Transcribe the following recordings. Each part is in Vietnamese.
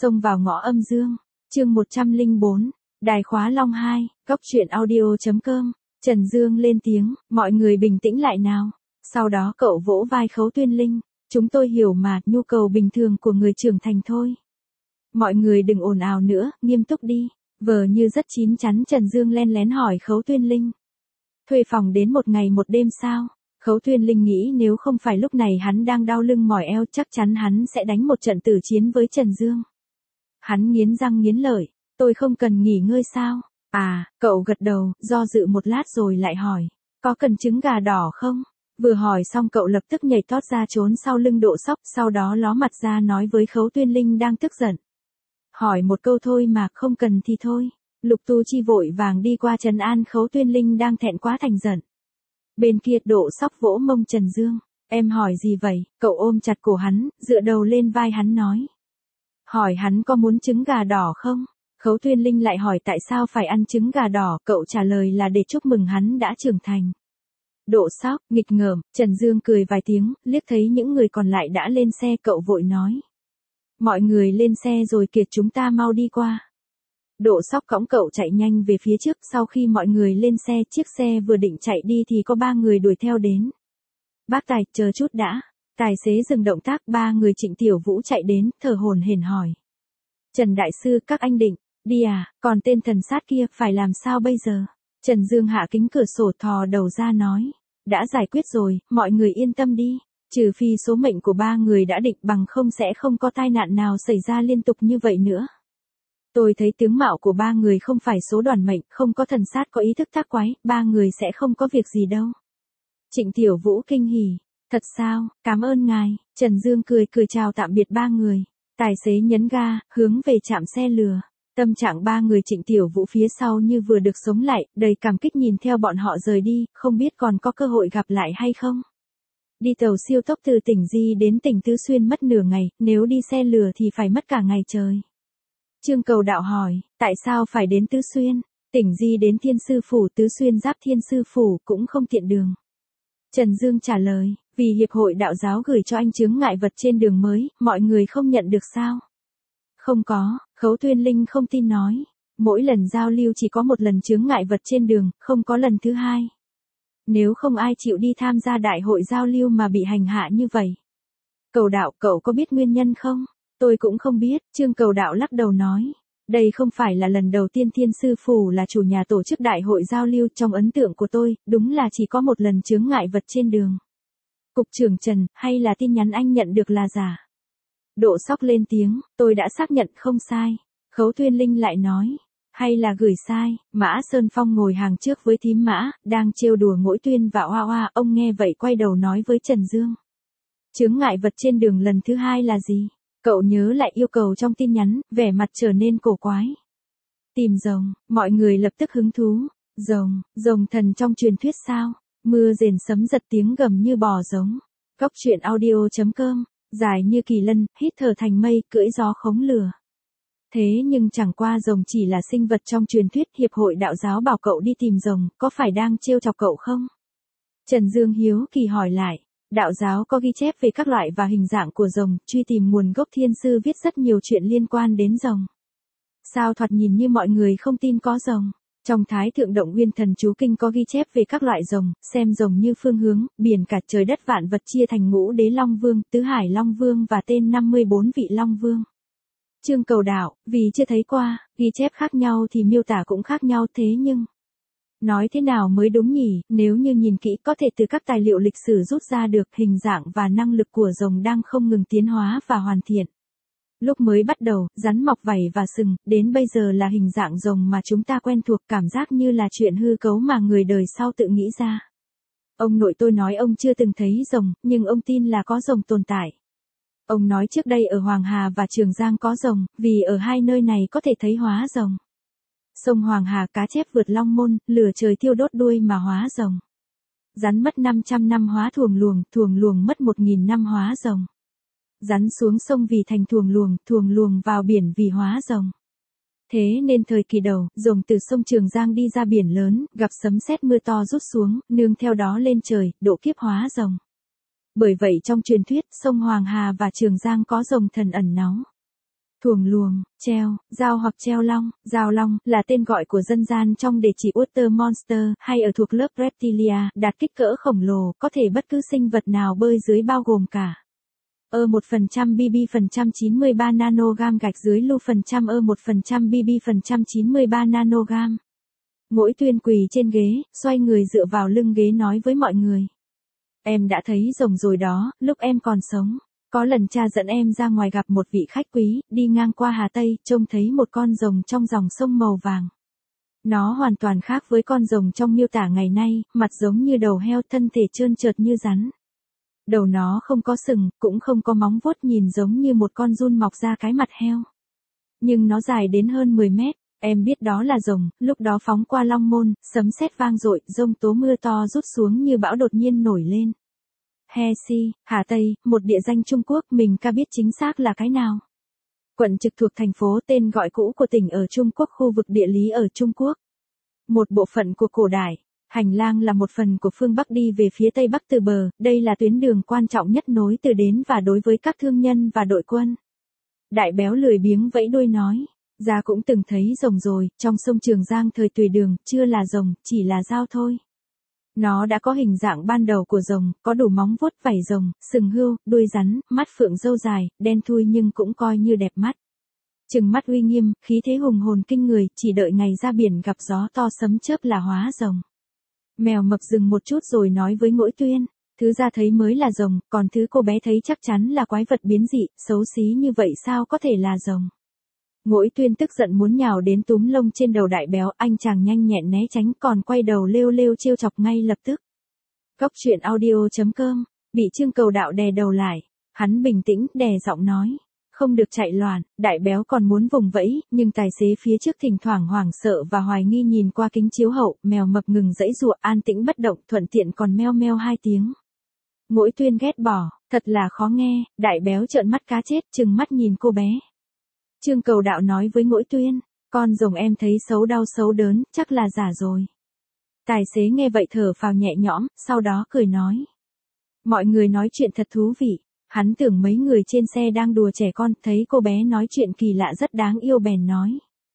Xông vào ngõ âm dương, chương 104, đài khóa Long 2, góc truyện audio.com, Trần Dương lên tiếng, mọi người bình tĩnh lại nào. Sau đó cậu vỗ vai Khấu Tuyên Linh, chúng tôi hiểu mà, nhu cầu bình thường của người trưởng thành thôi. Mọi người đừng ồn ào nữa, nghiêm túc đi. Vờ như rất chín chắn Trần Dương len lén hỏi Khấu Tuyên Linh. Thuê phòng đến một ngày một đêm sao? Khấu Tuyên Linh nghĩ nếu không phải lúc này hắn đang đau lưng mỏi eo chắc chắn hắn sẽ đánh một trận tử chiến với Trần Dương. Hắn nghiến răng nghiến lợi, tôi không cần nghỉ ngơi sao? À, cậu gật đầu, do dự một lát rồi lại hỏi, có cần trứng gà đỏ không? Vừa hỏi xong cậu lập tức nhảy tót ra trốn sau lưng Độ Sóc, sau đó ló mặt ra nói với Khấu Tuyên Linh đang tức giận. Hỏi một câu thôi mà, không cần thì thôi. Lục Tu Chi vội vàng đi qua trấn an Khấu Tuyên Linh đang thẹn quá thành giận. Bên kia Độ Sóc vỗ mông Trần Dương, em hỏi gì vậy? Cậu ôm chặt cổ hắn, dựa đầu lên vai hắn nói. Hỏi hắn có muốn trứng gà đỏ không? Khấu Tuyên Linh lại hỏi tại sao phải ăn trứng gà đỏ, cậu trả lời là để chúc mừng hắn đã trưởng thành. Độ Sóc, nghịch ngợm, Trần Dương cười vài tiếng, liếc thấy những người còn lại đã lên xe cậu vội nói. Mọi người lên xe rồi kìa, chúng ta mau đi qua. Độ Sóc cõng cậu chạy nhanh về phía trước, sau khi mọi người lên xe, chiếc xe vừa định chạy đi thì có 3 người đuổi theo đến. Bác Tài, chờ chút đã. Tài xế dừng động tác, 3 người Trịnh Tiểu Vũ chạy đến, thở hổn hển hỏi. Trần Đại Sư, các anh định đi à? Còn tên thần sát kia, phải làm sao bây giờ? Trần Dương hạ kính cửa sổ thò đầu ra nói. Đã giải quyết rồi, mọi người yên tâm đi. Trừ phi số mệnh của 3 người đã định, bằng không sẽ không có tai nạn nào xảy ra liên tục như vậy nữa. Tôi thấy tướng mạo của 3 người không phải số đoàn mệnh, không có thần sát có ý thức tác quái, 3 người sẽ không có việc gì đâu. Trịnh Tiểu Vũ kinh hỉ. Thật sao, cảm ơn ngài. Trần Dương cười chào tạm biệt 3 người. Tài xế nhấn ga, hướng về trạm xe lừa. Tâm trạng 3 người Trịnh Tiểu Vũ phía sau như vừa được sống lại, đầy cảm kích nhìn theo bọn họ rời đi, không biết còn có cơ hội gặp lại hay không. Đi tàu siêu tốc từ tỉnh Di đến tỉnh Tứ Xuyên mất nửa ngày, nếu đi xe lừa thì phải mất cả ngày trời. Trương Cầu Đạo hỏi, tại sao phải đến Tứ Xuyên? Tỉnh Di đến Thiên Sư Phủ, Tứ Xuyên giáp Thiên Sư Phủ cũng không tiện đường. Trần Dương trả lời, vì Hiệp hội Đạo giáo gửi cho anh chướng ngại vật trên đường mới, mọi người không nhận được sao? Không có, Khấu Tuyên Linh không tin nói. Mỗi lần giao lưu chỉ có một lần chướng ngại vật trên đường, không có lần thứ hai. Nếu không ai chịu đi tham gia đại hội giao lưu mà bị hành hạ như vậy. Cầu Đạo, cậu có biết nguyên nhân không? Tôi cũng không biết, Trương Cầu Đạo lắc đầu nói. Đây không phải là lần đầu tiên Thiên Sư Phủ là chủ nhà tổ chức đại hội giao lưu, trong ấn tượng của tôi, đúng là chỉ có một lần chướng ngại vật trên đường. Cục trưởng Trần, hay là tin nhắn anh nhận được là giả? Độ Sóc lên tiếng, tôi đã xác nhận không sai. Khấu Tuyên Linh lại nói, hay là gửi sai. Mã Sơn Phong ngồi hàng trước với thím Mã, đang trêu đùa Ngỗi Tuyên và Oa Oa, ông nghe vậy quay đầu nói với Trần Dương. Chướng ngại vật trên đường lần thứ hai là gì? Cậu nhớ lại yêu cầu trong tin nhắn, vẻ mặt trở nên cổ quái. Tìm rồng, mọi người lập tức hứng thú. Rồng thần trong truyền thuyết sao? Mưa rền sấm giật tiếng gầm như bò giống. Góc truyện audio.com, dài như kỳ lân, hít thở thành mây, cưỡi gió khống lửa. Thế nhưng chẳng qua rồng chỉ là sinh vật trong truyền thuyết, Hiệp hội Đạo giáo bảo cậu đi tìm rồng, có phải đang trêu chọc cậu không? Trần Dương hiếu kỳ hỏi lại. Đạo giáo có ghi chép về các loại và hình dạng của rồng, truy tìm nguồn gốc Thiên Sư viết rất nhiều chuyện liên quan đến rồng. Sao thoạt nhìn như mọi người không tin có rồng? Trong Thái Thượng Động Nguyên Thần Chú Kinh có ghi chép về các loại rồng, xem rồng như phương hướng, biển cả trời đất vạn vật chia thành ngũ đế Long Vương, tứ hải Long Vương và tên 54 vị Long Vương. Trương Cầu Đạo, vì chưa thấy qua, ghi chép khác nhau thì miêu tả cũng khác nhau, thế nhưng... Nói thế nào mới đúng nhỉ, nếu như nhìn kỹ có thể từ các tài liệu lịch sử rút ra được hình dạng và năng lực của rồng đang không ngừng tiến hóa và hoàn thiện. Lúc mới bắt đầu, rắn mọc vảy và sừng, đến bây giờ là hình dạng rồng mà chúng ta quen thuộc, cảm giác như là chuyện hư cấu mà người đời sau tự nghĩ ra. Ông nội tôi nói ông chưa từng thấy rồng, nhưng ông tin là có rồng tồn tại. Ông nói trước đây ở Hoàng Hà và Trường Giang có rồng, vì ở hai nơi này có thể thấy hóa rồng. Sông Hoàng Hà cá chép vượt Long Môn, lửa trời thiêu đốt đuôi mà hóa rồng. Rắn mất 500 năm hóa thuồng luồng mất 1000 năm hóa rồng. Rắn xuống sông vì thành thuồng luồng vào biển vì hóa rồng. Thế nên thời kỳ đầu, rồng từ sông Trường Giang đi ra biển lớn, gặp sấm sét mưa to rút xuống, nương theo đó lên trời, độ kiếp hóa rồng. Bởi vậy trong truyền thuyết, sông Hoàng Hà và Trường Giang có rồng thần ẩn náu. Thuồng luồng, treo, dao hoặc treo long. Dao long là tên gọi của dân gian trong để chỉ Water Monster hay ở thuộc lớp Reptilia, đạt kích cỡ khổng lồ, có thể bất cứ sinh vật nào bơi dưới bao gồm cả 1% BB% 93 nanogam gạch dưới lưu phần trăm 1% BB% 93 nanogam. Ngỗi Tuyên quỳ trên ghế, xoay người dựa vào lưng ghế nói với mọi người. Em đã thấy rồng rồi đó, lúc em còn sống. Có lần cha dẫn em ra ngoài gặp một vị khách quý, đi ngang qua Hà Tây, trông thấy một con rồng trong dòng sông màu vàng. Nó hoàn toàn khác với con rồng trong miêu tả ngày nay, mặt giống như đầu heo, thân thể trơn trượt như rắn. Đầu nó không có sừng, cũng không có móng vuốt, nhìn giống như một con giun mọc ra cái mặt heo. Nhưng nó dài đến hơn 10 mét, em biết đó là rồng, lúc đó phóng qua Long Môn, sấm sét vang dội, giông tố mưa to rút xuống như bão đột nhiên nổi lên. He Si, Hà Tây, một địa danh Trung Quốc, mình ca biết chính xác là cái nào. Quận trực thuộc thành phố, tên gọi cũ của tỉnh ở Trung Quốc, khu vực địa lý ở Trung Quốc. Một bộ phận của cổ đại. Hành lang là một phần của phương Bắc đi về phía Tây Bắc từ bờ, đây là tuyến đường quan trọng nhất nối từ đến và đối với các thương nhân và đội quân. Đại béo lười biếng vẫy đuôi nói, gia cũng từng thấy rồng rồi, trong sông Trường Giang thời Tùy Đường, chưa là rồng, chỉ là dao thôi. Nó đã có hình dạng ban đầu của rồng, có đủ móng vuốt, vảy rồng, sừng hươu, đuôi rắn, mắt phượng râu dài, đen thui nhưng cũng coi như đẹp mắt. Trừng mắt uy nghiêm, khí thế hùng hồn kinh người, chỉ đợi ngày ra biển gặp gió to sấm chớp là hóa rồng. Mèo mập dừng một chút rồi nói với Ngỗi Tuyên, thứ ra thấy mới là rồng, còn thứ cô bé thấy chắc chắn là quái vật biến dị, xấu xí như vậy sao có thể là rồng. Ngỗi Tuyên tức giận muốn nhào đến túm lông trên đầu đại béo, anh chàng nhanh nhẹn né tránh, còn quay đầu lêu lêu trêu chọc ngay lập tức. Góc truyện audio.com, bị Trương Cầu Đạo đè đầu lại, hắn bình tĩnh, đè giọng nói. Không được chạy loạn, đại béo còn muốn vùng vẫy, nhưng tài xế phía trước thỉnh thoảng hoảng sợ và hoài nghi nhìn qua kính chiếu hậu, mèo mập ngừng giãy giụa, an tĩnh bất động, thuận tiện còn meo meo 2 tiếng. Ngỗi Tuyên ghét bỏ, thật là khó nghe, đại béo trợn mắt cá chết, trừng mắt nhìn cô bé. Trương Cầu Đạo nói với Ngỗi Tuyên, con rồng em thấy xấu đau xấu đớn, chắc là giả rồi. Tài xế nghe vậy thở phào nhẹ nhõm, sau đó cười nói. Mọi người nói chuyện thật thú vị. Hắn tưởng mấy người trên xe đang đùa trẻ con, thấy cô bé nói chuyện kỳ lạ rất đáng yêu bèn nói.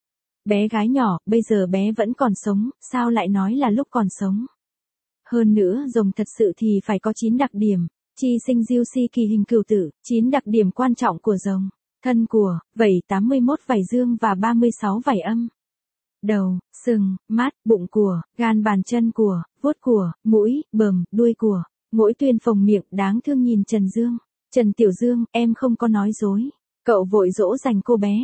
Bé gái nhỏ, bây giờ bé vẫn còn sống, sao lại nói là lúc còn sống. Hơn nữa, rồng thật sự thì phải có 9 đặc điểm. Chi sinh diêu si kỳ hình cửu tử, 9 đặc điểm quan trọng của rồng. Thân của, vảy 81 vảy dương và 36 vảy âm. Đầu, sừng, mắt, bụng của, gan bàn chân của, vuốt của, mũi, bờm, đuôi của. Ngỗi Tuyên phồng miệng đáng thương nhìn Trần Dương. Trần Tiểu Dương, em không có nói dối. Cậu vội dỗ dành cô bé.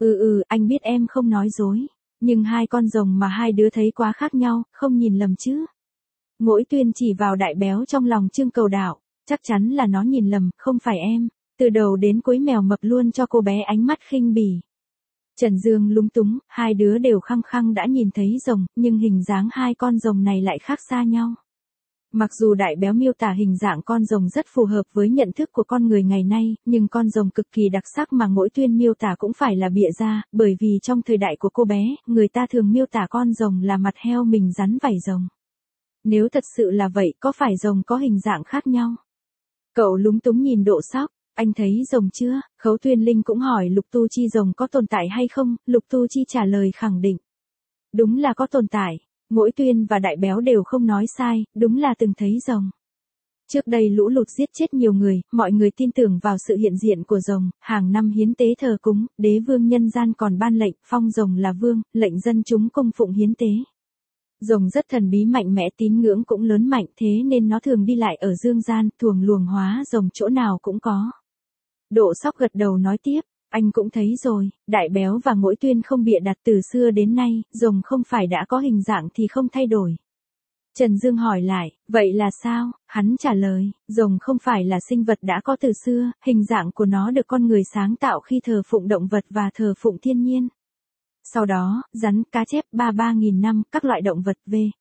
Anh biết em không nói dối. Nhưng hai con rồng mà hai đứa thấy quá khác nhau, không nhìn lầm chứ. Ngỗi Tuyên chỉ vào đại béo trong lòng Trương Cầu Đạo. Chắc chắn là nó nhìn lầm, không phải em. Từ đầu đến cuối mèo mập luôn cho cô bé ánh mắt khinh bỉ. Trần Dương lúng túng, hai đứa đều khăng khăng đã nhìn thấy rồng, nhưng hình dáng hai con rồng này lại khác xa nhau. Mặc dù đại béo miêu tả hình dạng con rồng rất phù hợp với nhận thức của con người ngày nay, nhưng con rồng cực kỳ đặc sắc mà Ngỗi Tuyên miêu tả cũng phải là bịa ra, bởi vì trong thời đại của cô bé, người ta thường miêu tả con rồng là mặt heo mình rắn vảy rồng. Nếu thật sự là vậy, có phải rồng có hình dạng khác nhau? Cậu lúng túng nhìn Độ Sóc, anh thấy rồng chưa? Khấu Tuyên Linh cũng hỏi Lục Tu Chi rồng có tồn tại hay không, Lục Tu Chi trả lời khẳng định. Đúng là có tồn tại. Ngỗi Tuyên và đại béo đều không nói sai, đúng là từng thấy rồng. Trước đây lũ lụt giết chết nhiều người, mọi người tin tưởng vào sự hiện diện của rồng, hàng năm hiến tế thờ cúng, đế vương nhân gian còn ban lệnh, phong rồng là vương, lệnh dân chúng cung phụng hiến tế. Rồng rất thần bí mạnh mẽ, tín ngưỡng cũng lớn mạnh, thế nên nó thường đi lại ở dương gian, thuồng luồng hóa rồng chỗ nào cũng có. Độ Sóc gật đầu nói tiếp. Anh cũng thấy rồi, đại béo và Ngỗi Tuyên không bịa đặt, từ xưa đến nay, rồng không phải đã có hình dạng thì không thay đổi. Trần Dương hỏi lại, vậy là sao? Hắn trả lời, rồng không phải là sinh vật đã có từ xưa, hình dạng của nó được con người sáng tạo khi thờ phụng động vật và thờ phụng thiên nhiên. Sau đó, rắn, cá chép, 33.000 năm, các loại động vật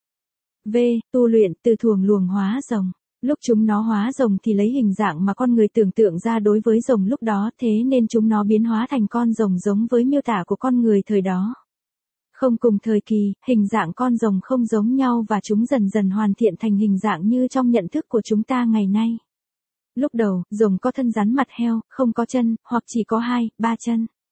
tu luyện từ thuồng luồng hóa rồng. Lúc chúng nó hóa rồng thì lấy hình dạng mà con người tưởng tượng ra đối với rồng lúc đó, thế nên chúng nó biến hóa thành con rồng giống với miêu tả của con người thời đó. Không cùng thời kỳ, hình dạng con rồng không giống nhau và chúng dần dần hoàn thiện thành hình dạng như trong nhận thức của chúng ta ngày nay. Lúc đầu, rồng có thân rắn mặt heo, không có chân, hoặc chỉ có 2, 3 chân.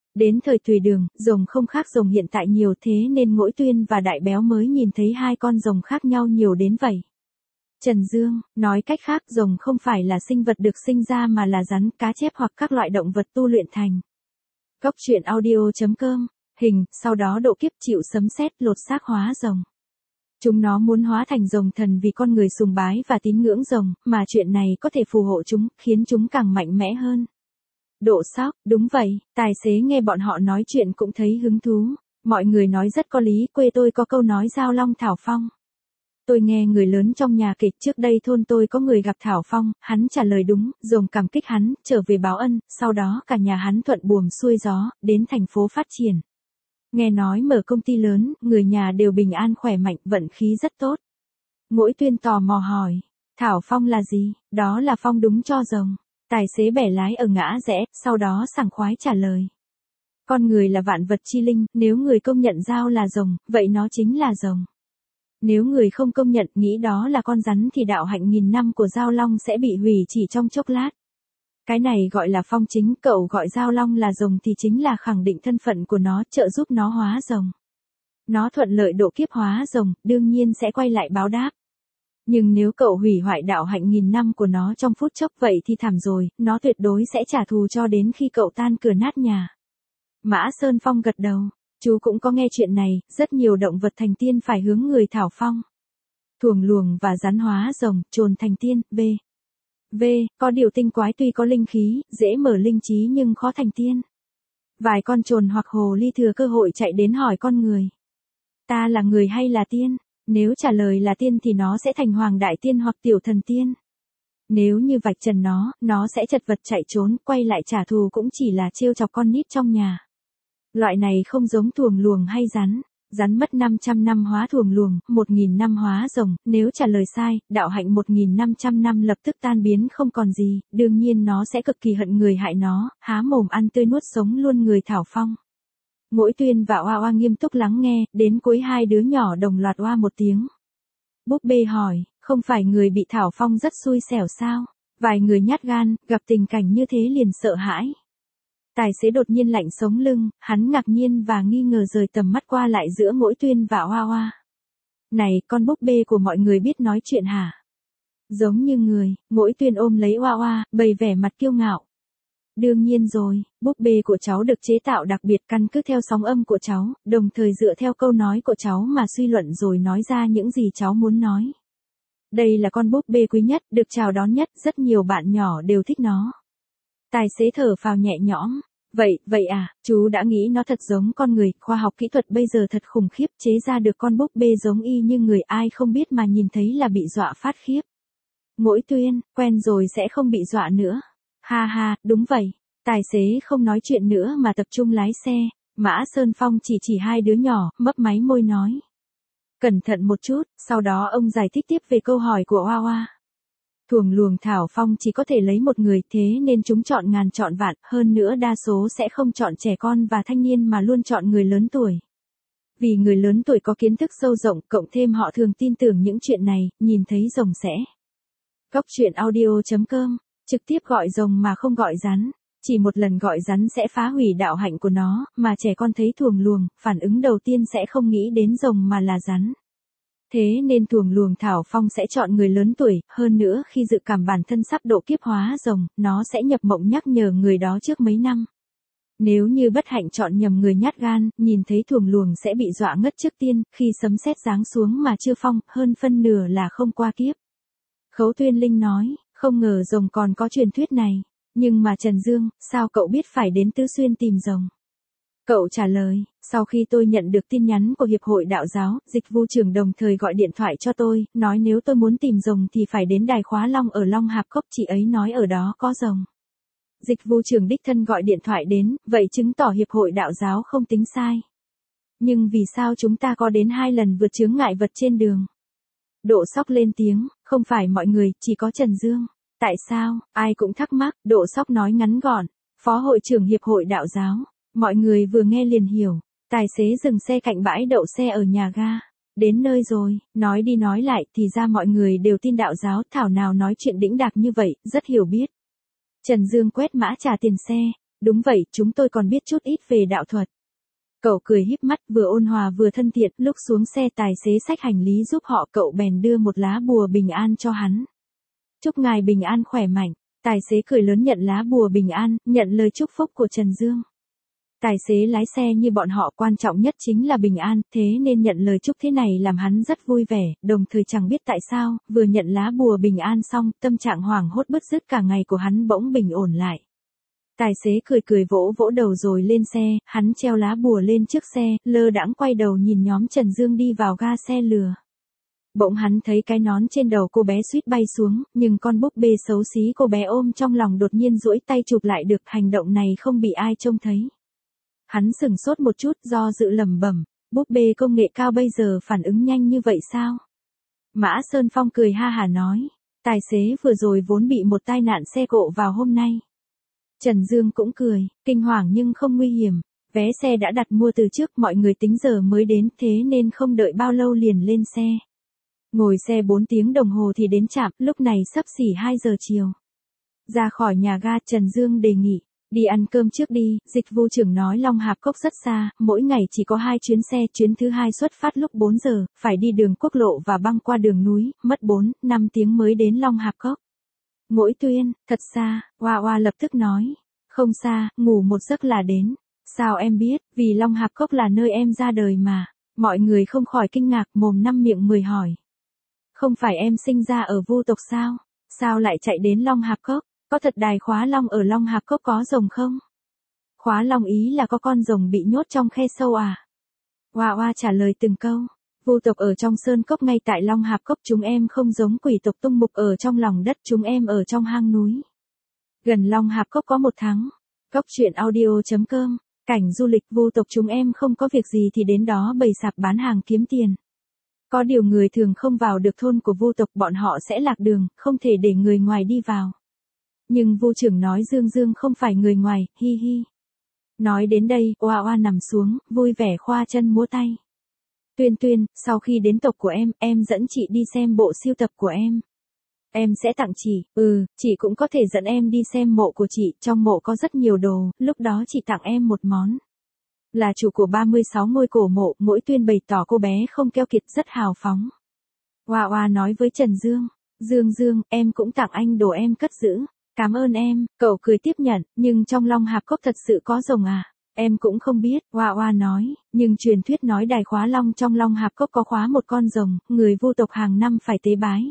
Đến thời Tùy Đường, rồng không khác rồng hiện tại nhiều thế nên Ngỗi Tuyên và Đại Béo mới nhìn thấy hai con rồng khác nhau nhiều đến vậy. Trần Dương, nói cách khác rồng không phải là sinh vật được sinh ra mà là rắn, cá chép hoặc các loại động vật tu luyện thành. Góc truyện audio.com, hình, sau đó độ kiếp chịu sấm sét lột xác hóa rồng. Chúng nó muốn hóa thành rồng thần vì con người sùng bái và tín ngưỡng rồng, mà chuyện này có thể phù hộ chúng, khiến chúng càng mạnh mẽ hơn. Độ sóc, đúng vậy, tài xế nghe bọn họ nói chuyện cũng thấy hứng thú. Mọi người nói rất có lý, quê tôi có câu nói Giao Long Thảo Phong. Tôi nghe người lớn trong nhà kịch trước đây thôn tôi có người gặp Thảo Phong, hắn trả lời đúng, rồng cảm kích hắn, trở về báo ân, sau đó cả nhà hắn thuận buồm xuôi gió, đến thành phố phát triển. Nghe nói mở công ty lớn, người nhà đều bình an khỏe mạnh, vận khí rất tốt. Ngỗi Tuyên tò mò hỏi, Thảo Phong là gì? Đó là phong đúng cho rồng. Tài xế bẻ lái ở ngã rẽ, sau đó sảng khoái trả lời. Con người là vạn vật chi linh, nếu người công nhận dao là rồng, vậy nó chính là rồng. Nếu người không công nhận nghĩ đó là con rắn thì đạo hạnh 1000 năm của Giao Long sẽ bị hủy chỉ trong chốc lát. Cái này gọi là phong chính, cậu gọi Giao Long là rồng thì chính là khẳng định thân phận của nó, trợ giúp nó hóa rồng. Nó thuận lợi độ kiếp hóa rồng, đương nhiên sẽ quay lại báo đáp. Nhưng nếu cậu hủy hoại đạo hạnh 1000 năm của nó trong phút chốc vậy thì thảm rồi, nó tuyệt đối sẽ trả thù cho đến khi cậu tan cửa nát nhà. Mã Sơn Phong gật đầu, chú cũng có nghe chuyện này, rất nhiều động vật thành tiên phải hướng người Thảo Phong. Thuồng luồng và rắn hóa rồng, trồn thành tiên, có điều tinh quái tuy có linh khí, dễ mở linh trí nhưng khó thành tiên. Vài con trồn hoặc hồ ly thừa cơ hội chạy đến hỏi con người. Ta là người hay là tiên? Nếu trả lời là tiên thì nó sẽ thành hoàng đại tiên hoặc tiểu thần tiên. Nếu như vạch trần nó sẽ chật vật chạy trốn, quay lại trả thù cũng chỉ là trêu chọc con nít trong nhà. Loại này không giống thuồng luồng hay rắn. Rắn mất 500 năm hóa thuồng luồng, 1000 năm hóa rồng, nếu trả lời sai, đạo hạnh 1500 năm lập tức tan biến không còn gì, đương nhiên nó sẽ cực kỳ hận người hại nó, há mồm ăn tươi nuốt sống luôn người Thảo Phong. Ngỗi Tuyên và Oa Oa nghiêm túc lắng nghe, đến cuối hai đứa nhỏ đồng loạt oa một tiếng. Búp bê hỏi, không phải người bị Thảo Phong rất xui xẻo sao? Vài người nhát gan, gặp tình cảnh như thế liền sợ hãi. Tài xế đột nhiên lạnh sống lưng, hắn ngạc nhiên và nghi ngờ rời tầm mắt qua lại giữa Ngỗi Tuyên và Oa Oa. Này, con búp bê của mọi người biết nói chuyện hả? Giống như người, Ngỗi Tuyên ôm lấy Oa Oa, bày vẻ mặt kiêu ngạo. Đương nhiên rồi, búp bê của cháu được chế tạo đặc biệt căn cứ theo sóng âm của cháu, đồng thời dựa theo câu nói của cháu mà suy luận rồi nói ra những gì cháu muốn nói. Đây là con búp bê quý nhất, được chào đón nhất, rất nhiều bạn nhỏ đều thích nó. Tài xế thở phào nhẹ nhõm. Vậy à, chú đã nghĩ nó thật giống con người, khoa học kỹ thuật bây giờ thật khủng khiếp, chế ra được con búp bê giống y như người ai không biết mà nhìn thấy là bị dọa phát khiếp. Ngỗi Tuyên, quen rồi sẽ không bị dọa nữa. Ha ha, đúng vậy. Tài xế không nói chuyện nữa mà tập trung lái xe. Mã Sơn Phong chỉ hai đứa nhỏ, mấp máy môi nói. Cẩn thận một chút, sau đó ông giải thích tiếp về câu hỏi của Oa Oa. Thuồng luồng Thảo Phong chỉ có thể lấy một người, thế nên chúng chọn ngàn chọn vạn, hơn nữa đa số sẽ không chọn trẻ con và thanh niên mà luôn chọn người lớn tuổi. Vì người lớn tuổi có kiến thức sâu rộng, cộng thêm họ thường tin tưởng những chuyện này, nhìn thấy rồng sẽ. Góc truyện audio.com, trực tiếp gọi rồng mà không gọi rắn. Chỉ một lần gọi rắn sẽ phá hủy đạo hạnh của nó, mà trẻ con thấy thuồng luồng, phản ứng đầu tiên sẽ không nghĩ đến rồng mà là rắn. Thế nên thuồng luồng Thảo Phong sẽ chọn người lớn tuổi, hơn nữa khi dự cảm bản thân sắp độ kiếp hóa rồng, nó sẽ nhập mộng nhắc nhở người đó trước mấy năm. Nếu như bất hạnh chọn nhầm người nhát gan, nhìn thấy thuồng luồng sẽ bị dọa ngất trước tiên, khi sấm sét giáng xuống mà chưa phong, hơn phân nửa là không qua kiếp. Khấu Tuyên Linh nói, không ngờ rồng còn có truyền thuyết này, nhưng mà Trần Dương, sao cậu biết phải đến Tứ Xuyên tìm rồng? Cậu trả lời, sau khi tôi nhận được tin nhắn của Hiệp hội Đạo giáo, Dịch vụ trưởng đồng thời gọi điện thoại cho tôi, nói nếu tôi muốn tìm rồng thì phải đến Đài Khóa Long ở Long Hạp Cốc, chị ấy nói ở đó có rồng. Dịch vụ trưởng đích thân gọi điện thoại đến, vậy chứng tỏ Hiệp hội Đạo giáo không tính sai. Nhưng vì sao chúng ta có đến 2 lần vượt chướng ngại vật trên đường? Độ Sóc lên tiếng, không phải mọi người, chỉ có Trần Dương. Tại sao? Ai cũng thắc mắc, Độ Sóc nói ngắn gọn, Phó hội trưởng Hiệp hội Đạo giáo. Mọi người vừa nghe liền hiểu, tài xế dừng xe cạnh bãi đậu xe ở nhà ga. Đến nơi rồi, nói đi nói lại thì ra mọi người đều tin đạo giáo, thảo nào nói chuyện đĩnh đạc như vậy, rất hiểu biết. Trần Dương quét mã trả tiền xe, Đúng vậy, chúng tôi còn biết chút ít về đạo thuật. Cậu cười híp mắt, vừa ôn hòa vừa thân thiện, lúc xuống xe tài xế xách hành lý giúp họ, cậu bèn đưa một lá bùa bình an cho hắn. Chúc ngài bình an khỏe mạnh. Tài xế cười lớn nhận lá bùa bình an, nhận lời chúc phúc của Trần Dương. Tài xế lái xe như bọn họ, quan trọng nhất chính là bình an, thế nên nhận lời chúc thế này làm hắn rất vui vẻ, đồng thời chẳng biết tại sao, vừa nhận lá bùa bình an xong, tâm trạng hoảng hốt bứt rứt cả ngày của hắn bỗng bình ổn lại. Tài xế cười cười vỗ vỗ đầu rồi lên xe, hắn treo lá bùa lên trước xe, lơ đãng quay đầu nhìn nhóm Trần Dương đi vào ga xe lừa. Bỗng hắn thấy cái nón trên đầu cô bé suýt bay xuống, nhưng con búp bê xấu xí cô bé ôm trong lòng đột nhiên duỗi tay chụp lại được, hành động này không bị ai trông thấy. Hắn sửng sốt một chút, do dự lẩm bẩm, búp bê công nghệ cao bây giờ phản ứng nhanh như vậy sao? Mã Sơn Phong cười ha hả nói, tài xế vừa rồi vốn bị một tai nạn xe cộ vào hôm nay. Trần Dương cũng cười, kinh hoàng nhưng không nguy hiểm, vé xe đã đặt mua từ trước, mọi người tính giờ mới đến, thế nên không đợi bao lâu liền lên xe. Ngồi xe 4 tiếng đồng hồ thì đến trạm, lúc này xấp xỉ 2 giờ chiều. Ra khỏi nhà ga, Trần Dương đề nghị, đi ăn cơm trước đi, dịch vụ trưởng nói Long Hạp Cốc rất xa, mỗi ngày chỉ có 2 chuyến xe, chuyến thứ 2 xuất phát lúc 4 giờ, phải đi đường quốc lộ và băng qua đường núi, mất 4-5 tiếng mới đến Long Hạp Cốc. Mỗi Tuyên, thật xa, Hoa Hoa lập tức nói, không xa, ngủ một giấc là đến. Sao em biết, vì Long Hạp Cốc là nơi em ra đời mà. Mọi người không khỏi kinh ngạc, mồm năm miệng mười hỏi. Không phải em sinh ra ở Vu tộc sao? Sao lại chạy đến Long Hạp Cốc? Có thật đài Khóa Long ở Long Hạp Cốc có rồng không? Khóa Long ý là có con rồng bị nhốt trong khe sâu à? Hoa Hoa trả lời từng câu. Vu tộc ở trong sơn cốc ngay tại Long Hạp Cốc, chúng em không giống quỷ tộc tung mục ở trong lòng đất, chúng em ở trong hang núi. Gần Long Hạp Cốc có một thắng. Cốc truyện audio.com, cảnh du lịch Vu tộc chúng em không có việc gì thì đến đó bày sạp bán hàng kiếm tiền. Có điều người thường không vào được thôn của Vu tộc, bọn họ sẽ lạc đường, không thể để người ngoài đi vào. Nhưng Vu trưởng nói Dương Dương không phải người ngoài, hi hi. Nói đến đây, Oa Oa nằm xuống, vui vẻ khoa chân múa tay. Tuyên Tuyên, sau khi đến tộc của em dẫn chị đi xem bộ sưu tập của em. Em sẽ tặng chị, chị cũng có thể dẫn em đi xem mộ của chị, trong mộ có rất nhiều đồ, lúc đó chị tặng em một món. Là chủ của 36 ngôi cổ mộ, Mỗi Tuyên bày tỏ cô bé không keo kiệt, rất hào phóng. Hoa Hoa nói với Trần Dương, Dương, em cũng tặng anh đồ em cất giữ. Cảm ơn em, cậu cười tiếp nhận, nhưng trong Long Hạp Cốc thật sự có rồng à? Em cũng không biết, Hoa Hoa nói, nhưng truyền thuyết nói đài Khóa Long trong Long Hạp Cốc có khóa một con rồng, người Vu tộc hàng năm phải tế bái.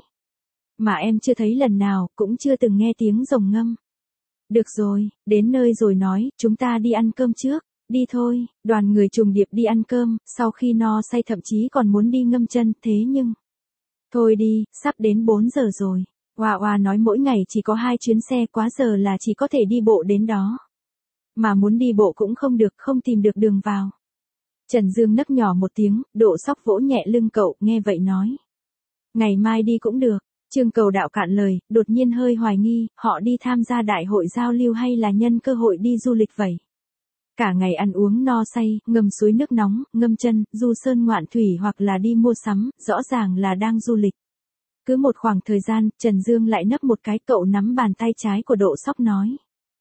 Mà em chưa thấy lần nào, cũng chưa từng nghe tiếng rồng ngâm. Được rồi, đến nơi rồi nói, chúng ta đi ăn cơm trước. Đi thôi, đoàn người trùng điệp đi ăn cơm, sau khi no say thậm chí còn muốn đi ngâm chân, thế nhưng... Thôi đi, sắp đến 4 giờ rồi. Hoa Hoa nói mỗi ngày chỉ có 2 chuyến xe, quá giờ là chỉ có thể đi bộ đến đó. Mà muốn đi bộ cũng không được, không tìm được đường vào. Trần Dương nấc nhỏ một tiếng, Độ Sóc vỗ nhẹ lưng cậu, nghe vậy nói. Ngày mai đi cũng được. Trương Cầu Đạo cạn lời, đột nhiên hơi hoài nghi, họ đi tham gia đại hội giao lưu hay là nhân cơ hội đi du lịch vậy? Cả ngày ăn uống no say, ngâm suối nước nóng, ngâm chân, du sơn ngoạn thủy hoặc là đi mua sắm, rõ ràng là đang du lịch. Cứ một khoảng thời gian, Trần Dương lại nấp một cái, cậu nắm bàn tay trái của Độ Sóc nói.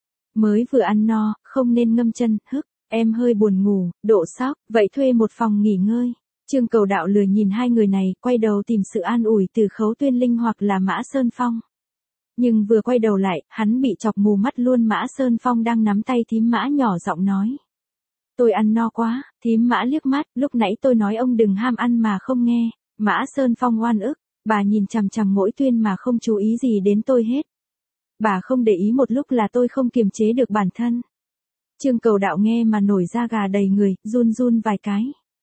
Mới vừa ăn no, không nên ngâm chân, em hơi buồn ngủ, Độ Sóc, vậy thuê một phòng nghỉ ngơi. Trương Cầu Đạo lười nhìn hai người này, quay đầu tìm sự an ủi từ Khấu Tuyên Linh hoặc là Mã Sơn Phong. Nhưng vừa quay đầu lại, hắn bị chọc mù mắt luôn. Mã Sơn Phong đang nắm tay thím Mã nhỏ giọng nói. Tôi ăn no quá, thím Mã liếc mắt, lúc nãy tôi nói ông đừng ham ăn mà không nghe. Mã Sơn Phong oan ức, bà nhìn chằm chằm Mỗi Tuyên mà không chú ý gì đến tôi hết. Bà không để ý một lúc là tôi không kiềm chế được bản thân. Trương Cầu Đạo nghe mà nổi da gà đầy người, run run vài cái.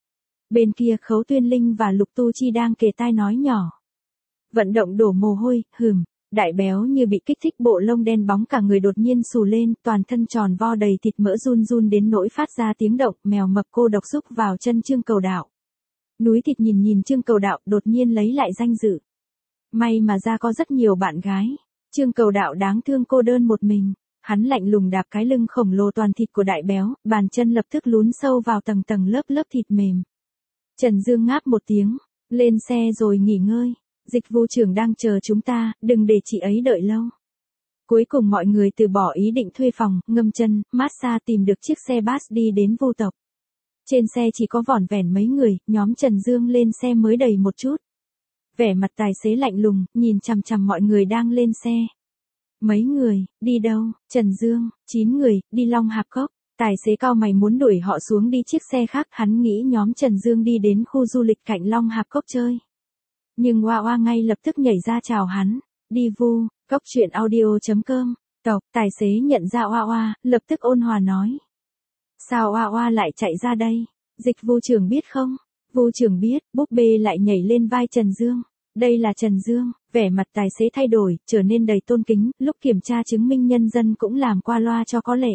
Bên kia Khấu Tuyên Linh và Lục Tu Chi đang kề tai nói nhỏ. Vận động đổ mồ hôi, Đại Béo như bị kích thích, bộ lông đen bóng cả người đột nhiên xù lên, toàn thân tròn vo đầy thịt mỡ, run run đến nỗi phát ra tiếng động. Mèo mập cô độc xúc vào chân Trương Cầu Đạo. Núi thịt nhìn Trương Cầu Đạo, đột nhiên lấy lại danh dự. May mà ra có rất nhiều bạn gái. Trương Cầu Đạo đáng thương cô đơn một mình. Hắn lạnh lùng đạp cái lưng khổng lồ toàn thịt của Đại Béo, bàn chân lập tức lún sâu vào tầng tầng lớp lớp thịt mềm. Trần Dương ngáp một tiếng, lên xe rồi nghỉ ngơi. Dịch vụ trưởng đang chờ chúng ta, đừng để chị ấy đợi lâu. Cuối cùng mọi người từ bỏ ý định thuê phòng, ngâm chân, massage tìm được chiếc xe bus đi đến Vu tộc. Trên xe chỉ có vỏn vẹn mấy người, nhóm Trần Dương lên xe mới đầy một chút. Vẻ mặt tài xế lạnh lùng, nhìn chằm chằm mọi người đang lên xe. Mấy người, đi đâu? Trần Dương, 9 người, đi Long Hạp Cốc. Tài xế cau mày muốn đuổi họ xuống đi chiếc xe khác, hắn nghĩ nhóm Trần Dương đi đến khu du lịch cạnh Long Hạp Cốc chơi. Nhưng Hoa Hoa ngay lập tức nhảy ra chào hắn. Đi Vu, Cốc truyện audio.com. Tộc, tài xế nhận ra Hoa Hoa, lập tức ôn hòa nói. Sao Hoa Hoa lại chạy ra đây? Dịch Vu trưởng biết không? Vu trưởng biết, búp bê lại nhảy lên vai Trần Dương. Đây là Trần Dương, vẻ mặt tài xế thay đổi, trở nên đầy tôn kính, lúc kiểm tra chứng minh nhân dân cũng làm qua loa cho có lệ.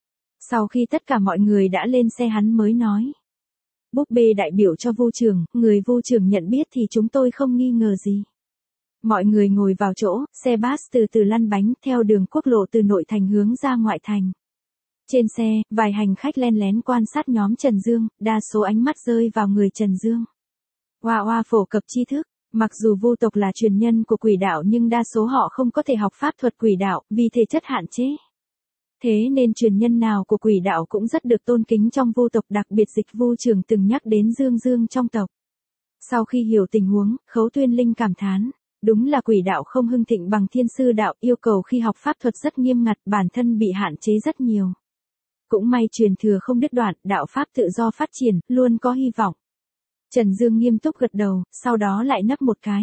Sau khi tất cả mọi người đã lên xe hắn mới nói. Búp bê đại biểu cho Vu trưởng, người Vu trưởng nhận biết thì chúng tôi không nghi ngờ gì. Mọi người ngồi vào chỗ, xe bus từ từ lăn bánh theo đường quốc lộ từ nội thành hướng ra ngoại thành. Trên xe, vài hành khách len lén quan sát nhóm Trần Dương, đa số ánh mắt rơi vào người Trần Dương. Hoa Hoa phổ cập tri thức, mặc dù Vu tộc là truyền nhân của quỷ đạo nhưng đa số họ không có thể học pháp thuật quỷ đạo vì thể chất hạn chế. Thế nên truyền nhân nào của quỷ đạo cũng rất được tôn kính trong Vu tộc, đặc biệt Dịch Vu trưởng từng nhắc đến Dương Dương trong tộc. Sau khi hiểu tình huống, Khấu Tuyên Linh cảm thán. Đúng là quỷ đạo không hưng thịnh bằng thiên sư đạo, yêu cầu khi học pháp thuật rất nghiêm ngặt, bản thân bị hạn chế rất nhiều. Cũng may truyền thừa không đứt đoạn, đạo pháp tự do phát triển, luôn có hy vọng. Trần Dương nghiêm túc gật đầu, sau đó lại nấp một cái.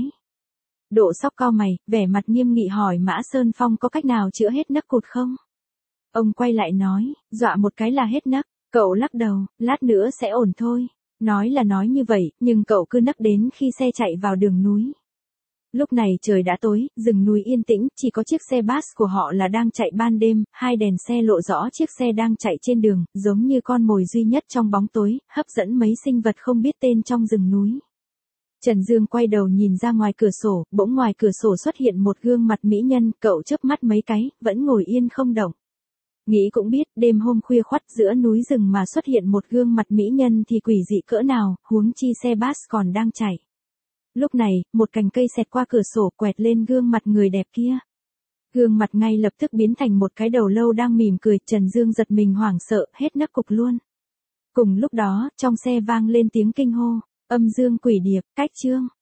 Độ Sóc cau mày, vẻ mặt nghiêm nghị hỏi Mã Sơn Phong có cách nào chữa hết nấc cụt không? Ông quay lại nói, dọa một cái là hết nấc, cậu lắc đầu, lát nữa sẽ ổn thôi. Nói là nói như vậy, nhưng cậu cứ nấc đến khi xe chạy vào đường núi. Lúc này trời đã tối, rừng núi yên tĩnh, chỉ có chiếc xe bus của họ là đang chạy ban đêm, hai đèn xe lộ rõ chiếc xe đang chạy trên đường, giống như con mồi duy nhất trong bóng tối, hấp dẫn mấy sinh vật không biết tên trong rừng núi. Trần Dương quay đầu nhìn ra ngoài cửa sổ, bỗng ngoài cửa sổ xuất hiện một gương mặt mỹ nhân, cậu chớp mắt mấy cái, vẫn ngồi yên không động. Nghĩ cũng biết, đêm hôm khuya khoắt giữa núi rừng mà xuất hiện một gương mặt mỹ nhân thì quỷ dị cỡ nào, huống chi xe bus còn đang chạy. Lúc này, một cành cây xẹt qua cửa sổ quẹt lên gương mặt người đẹp kia. Gương mặt ngay lập tức biến thành một cái đầu lâu đang mỉm cười, Trần Dương giật mình hoảng sợ, hết nấc cục luôn. Cùng lúc đó, trong xe vang lên tiếng kinh hô, âm dương quỷ điệp, cách chương.